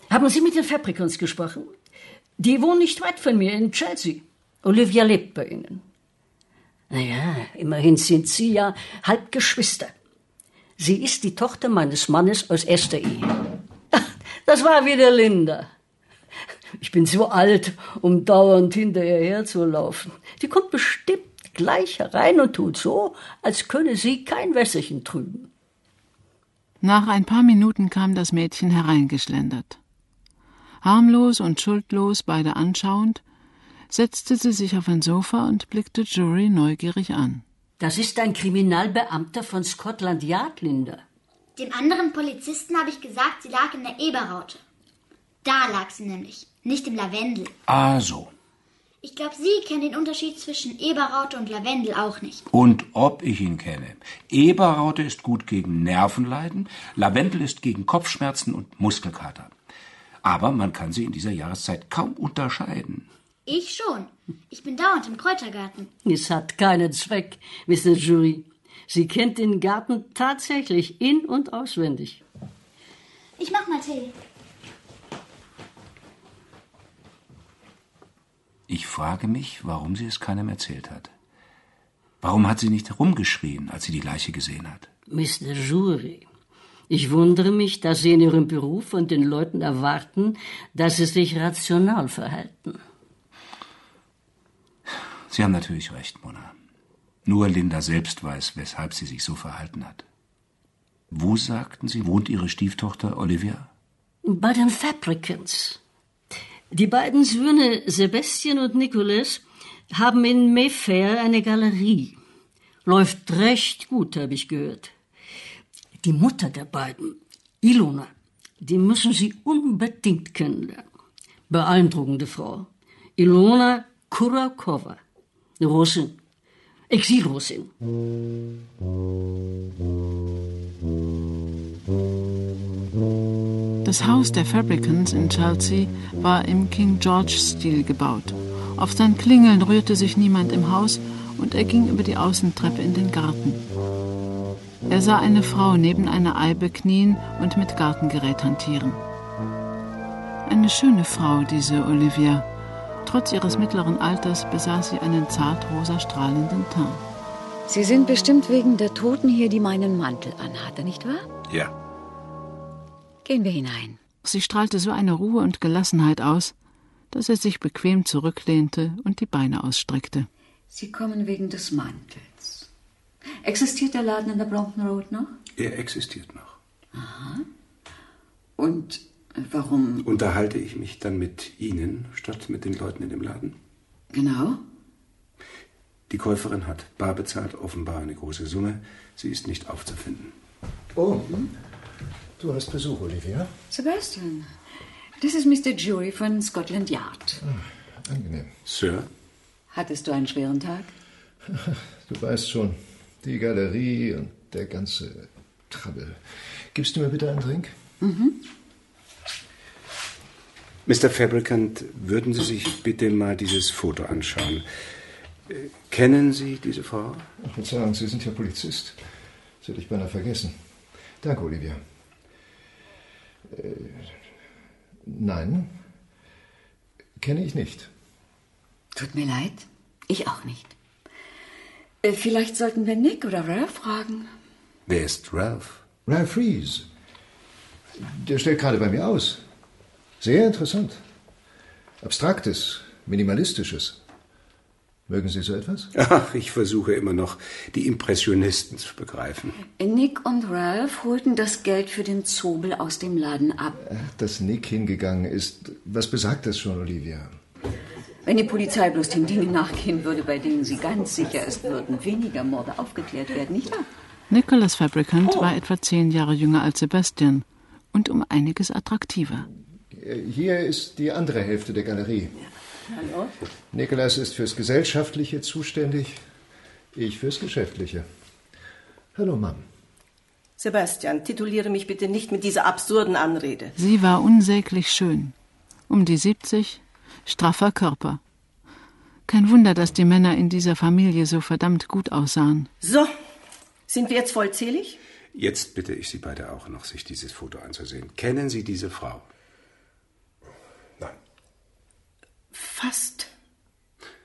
Haben Sie mit den Fabricants gesprochen? Die wohnen nicht weit von mir in Chelsea. Olivia lebt bei Ihnen. Naja, immerhin sind Sie ja Halbgeschwister. Sie ist die Tochter meines Mannes aus erster Ehe. Das war wieder Linda. Ich bin so alt, um dauernd hinter ihr herzulaufen. Die kommt bestimmt gleich herein und tut so, als könne sie kein Wässerchen trüben. Nach ein paar Minuten kam das Mädchen hereingeschlendert. Harmlos und schuldlos beide anschauend, setzte sie sich auf ein Sofa und blickte Jury neugierig an. Das ist ein Kriminalbeamter von Scotland Yard, Linda. Dem anderen Polizisten habe ich gesagt, sie lag in der Eberraute. Da lag sie nämlich, nicht im Lavendel. Ah, so. Ich glaube, Sie kennen den Unterschied zwischen Eberraute und Lavendel auch nicht. Und ob ich ihn kenne. Eberraute ist gut gegen Nervenleiden, Lavendel ist gegen Kopfschmerzen und Muskelkater. Aber man kann sie in dieser Jahreszeit kaum unterscheiden. Ich schon. Ich bin dauernd im Kräutergarten. Es hat keinen Zweck, Mr. Jury. Sie kennt den Garten tatsächlich in- und auswendig. Ich mach mal Tee. Ich frage mich, warum sie es keinem erzählt hat. Warum hat sie nicht herumgeschrien, als sie die Leiche gesehen hat? Mr. Jury, ich wundere mich, dass Sie in Ihrem Beruf von den Leuten erwarten, dass sie sich rational verhalten. Sie haben natürlich recht, Mona. Nur Linda selbst weiß, weshalb sie sich so verhalten hat. Wo, sagten Sie, wohnt Ihre Stieftochter Olivia? Bei den Fabricants. Die beiden Söhne Sebastian und Nicholas haben in Mayfair eine Galerie. Läuft recht gut, habe ich gehört. Die Mutter der beiden, Ilona, die müssen Sie unbedingt kennenlernen. Beeindruckende Frau. Ilona Kurakova, eine Russin, Exilrussin. Das Haus der Fabricants in Chelsea war im King George-Stil gebaut. Auf sein Klingeln rührte sich niemand im Haus und er ging über die Außentreppe in den Garten. Er sah eine Frau neben einer Eibe knien und mit Gartengerät hantieren. Eine schöne Frau, diese Olivia. Trotz ihres mittleren Alters besaß sie einen zartrosa strahlenden Teint. Sie sind bestimmt wegen der Toten hier, die meinen Mantel anhatte, nicht wahr? Ja. Gehen wir hinein. Sie strahlte so eine Ruhe und Gelassenheit aus, dass er sich bequem zurücklehnte und die Beine ausstreckte. Sie kommen wegen des Mantels. Existiert der Laden an der Brompton Road noch? Er existiert noch. Aha. Und warum? Unterhalte ich mich dann mit Ihnen statt mit den Leuten in dem Laden? Genau. Die Käuferin hat bar bezahlt, offenbar eine große Summe. Sie ist nicht aufzufinden. Oh, du hast Besuch, Olivia. Sebastian, das ist Mr. Jury von Scotland Yard. Angenehm. Sir? Hattest du einen schweren Tag? Du weißt schon, die Galerie und der ganze Trouble. Gibst du mir bitte einen Drink? Mhm. Mr. Fabricant, würden Sie sich bitte mal dieses Foto anschauen. Kennen Sie diese Frau? Ach, Verzeihung, Sie sind ja Polizist. Das hätte ich beinahe vergessen. Danke, Olivia. Nein, kenne ich nicht. Tut mir leid, ich auch nicht. Vielleicht sollten wir Nick oder Ralph fragen. Wer ist Ralph? Ralph Rees. Der stellt gerade bei mir aus. Sehr interessant. Abstraktes, Minimalistisches. Mögen Sie so etwas? Ach, ich versuche immer noch, die Impressionisten zu begreifen. Nick und Ralph holten das Geld für den Zobel aus dem Laden ab. Dass Nick hingegangen ist, was besagt das schon, Olivia? Wenn die Polizei bloß den Dingen nachgehen würde, bei denen sie ganz sicher ist, würden weniger Morde aufgeklärt werden, nicht wahr? Nicholas Fabricant war etwa 10 Jahre jünger als Sebastian und um einiges attraktiver. Hier ist die andere Hälfte der Galerie. Hallo? Nicholas ist fürs Gesellschaftliche zuständig, ich fürs Geschäftliche. Hallo, Mom. Sebastian, tituliere mich bitte nicht mit dieser absurden Anrede. Sie war unsäglich schön. Um die 70, straffer Körper. Kein Wunder, dass die Männer in dieser Familie so verdammt gut aussahen. So, sind wir jetzt vollzählig? Jetzt bitte ich Sie beide auch noch, sich dieses Foto anzusehen. Kennen Sie diese Frau? Hast